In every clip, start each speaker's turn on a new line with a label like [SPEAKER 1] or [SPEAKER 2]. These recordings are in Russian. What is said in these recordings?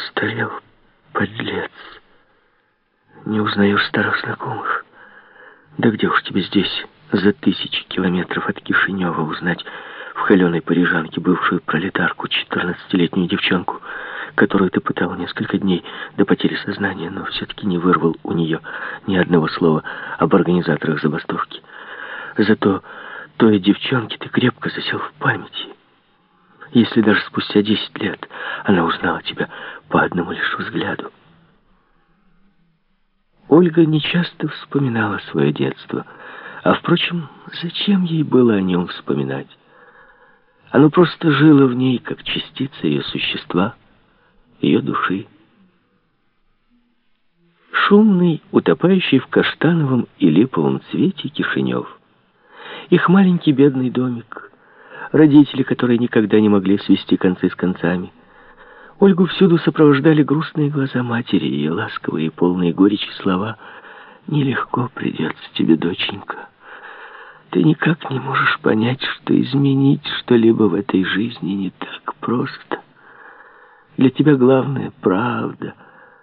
[SPEAKER 1] постарел, подлец. Не узнаешь старых знакомых. Да где уж тебе здесь, за 1000 километров от Кишинева, узнать в холеной парижанке бывшую пролетарку, 14-летнюю девчонку, которую ты пытал несколько дней до потери сознания, но все-таки не вырвал у нее ни одного слова об организаторах забастовки. Зато той девчонке ты крепко засел в памяти. Если даже спустя 10 лет она узнала тебя по одному лишь взгляду. Ольга нечасто вспоминала свое детство. А, впрочем, зачем ей было о нем вспоминать? Оно просто жило в ней, как частица ее существа, ее души. Шумный, утопающий в каштановом и липовом цвете Кишинев. Их маленький бедный домик. Родители, которые никогда не могли свести концы с концами. Ольгу всюду сопровождали грустные глаза матери и ласковые, полные горечи слова. «Нелегко придется тебе, доченька. Ты никак не можешь понять, что изменить что-либо в этой жизни не так просто. Для тебя главное — правда».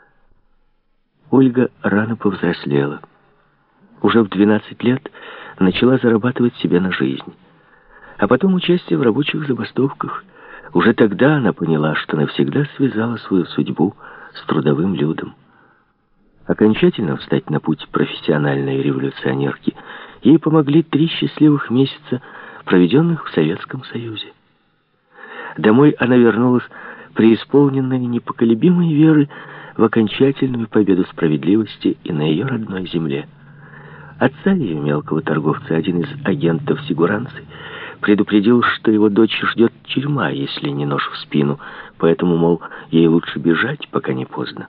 [SPEAKER 1] Ольга рано повзрослела. Уже в 12 лет начала зарабатывать себе на жизнь. А потом участие в рабочих забастовках. Уже тогда она поняла, что навсегда связала свою судьбу с трудовым людом. Окончательно встать на путь профессиональной революционерки ей помогли 3 счастливых месяца, проведенных в Советском Союзе. Домой она вернулась преисполненной непоколебимой веры в окончательную победу справедливости и на ее родной земле. Отца ее, мелкого торговца, один из агентов сигуранцы, предупредил, что его дочь ждет тюрьма, если не нож в спину, поэтому, мол, ей лучше бежать, пока не поздно.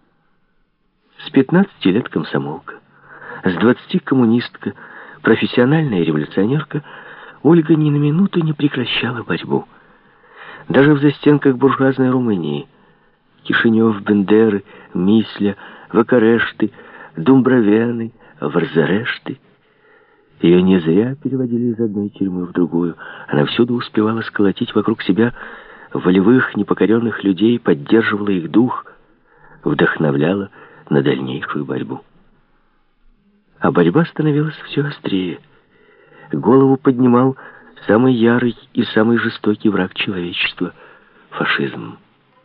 [SPEAKER 1] С 15 лет комсомолка, с 20 коммунистка, профессиональная революционерка, Ольга ни на минуту не прекращала борьбу. Даже в застенках буржуазной Румынии Кишинев, Бендеры, Мисля, Вакарешты, Думбровены, Варзарешты. Ее не зря переводили из одной тюрьмы в другую. Она всюду успевала сколотить вокруг себя волевых, непокоренных людей, поддерживала их дух, вдохновляла на дальнейшую борьбу. А борьба становилась все острее. Голову поднимал самый ярый и самый жестокий враг человечества — фашизм.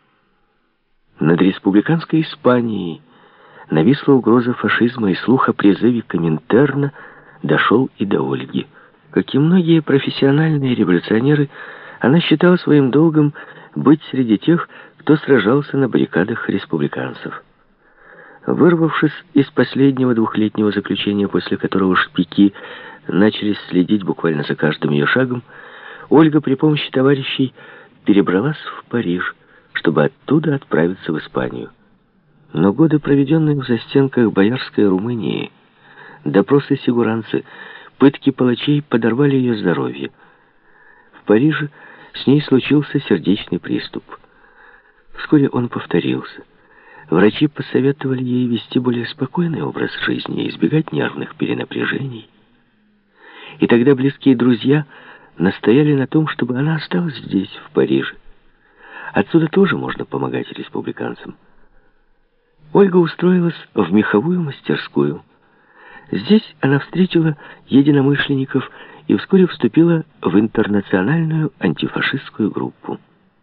[SPEAKER 1] Над республиканской Испанией нависла угроза фашизма, и слух о призыве Коминтерна дошел и до Ольги. Как и многие профессиональные революционеры, она считала своим долгом быть среди тех, кто сражался на баррикадах республиканцев. Вырвавшись из последнего 2-летнего заключения, после которого шпики начали следить буквально за каждым ее шагом, Ольга при помощи товарищей перебралась в Париж, чтобы оттуда отправиться в Испанию. Но годы, проведенные в застенках боярской Румынии, допросы сигуранцы, пытки палачей подорвали ее здоровье. В Париже с ней случился сердечный приступ. Вскоре он повторился. Врачи посоветовали ей вести более спокойный образ жизни и избегать нервных перенапряжений. И тогда близкие друзья настояли на том, чтобы она осталась здесь, в Париже. Отсюда тоже можно помогать республиканцам. Ольга устроилась в меховую мастерскую. Здесь она встретила единомышленников и вскоре вступила в интернациональную антифашистскую группу.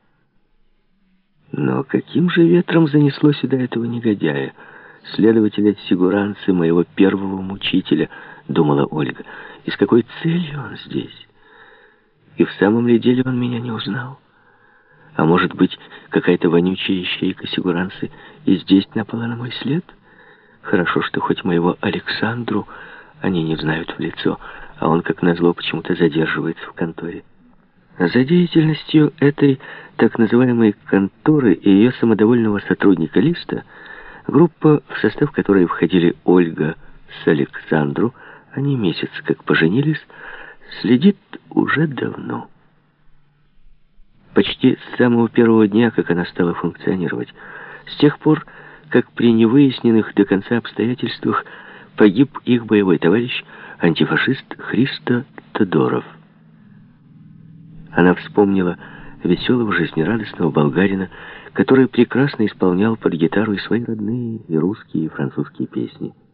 [SPEAKER 1] Но каким же ветром занесло сюда этого негодяя, следователя сигуранцы, моего первого мучителя, думала Ольга. И с какой целью он здесь? И в самом ли деле он меня не узнал? А может быть, какая-то вонючая ищейка сигуранцы и здесь напала на мой след? Хорошо, что хоть моего Александру они не знают в лицо, а он, как назло, почему-то задерживается в конторе. За деятельностью этой так называемой конторы и ее самодовольного сотрудника Листа, группа, в состав которой входили Ольга с Александру, они месяц как поженились, следит уже давно. Почти с самого первого дня, как она стала функционировать. С тех пор, как при невыясненных до конца обстоятельствах погиб их боевой товарищ, антифашист Христо Тодоров. Она вспомнила веселого, жизнерадостного болгарина, который прекрасно исполнял под гитару и свои родные, и русские, и французские песни.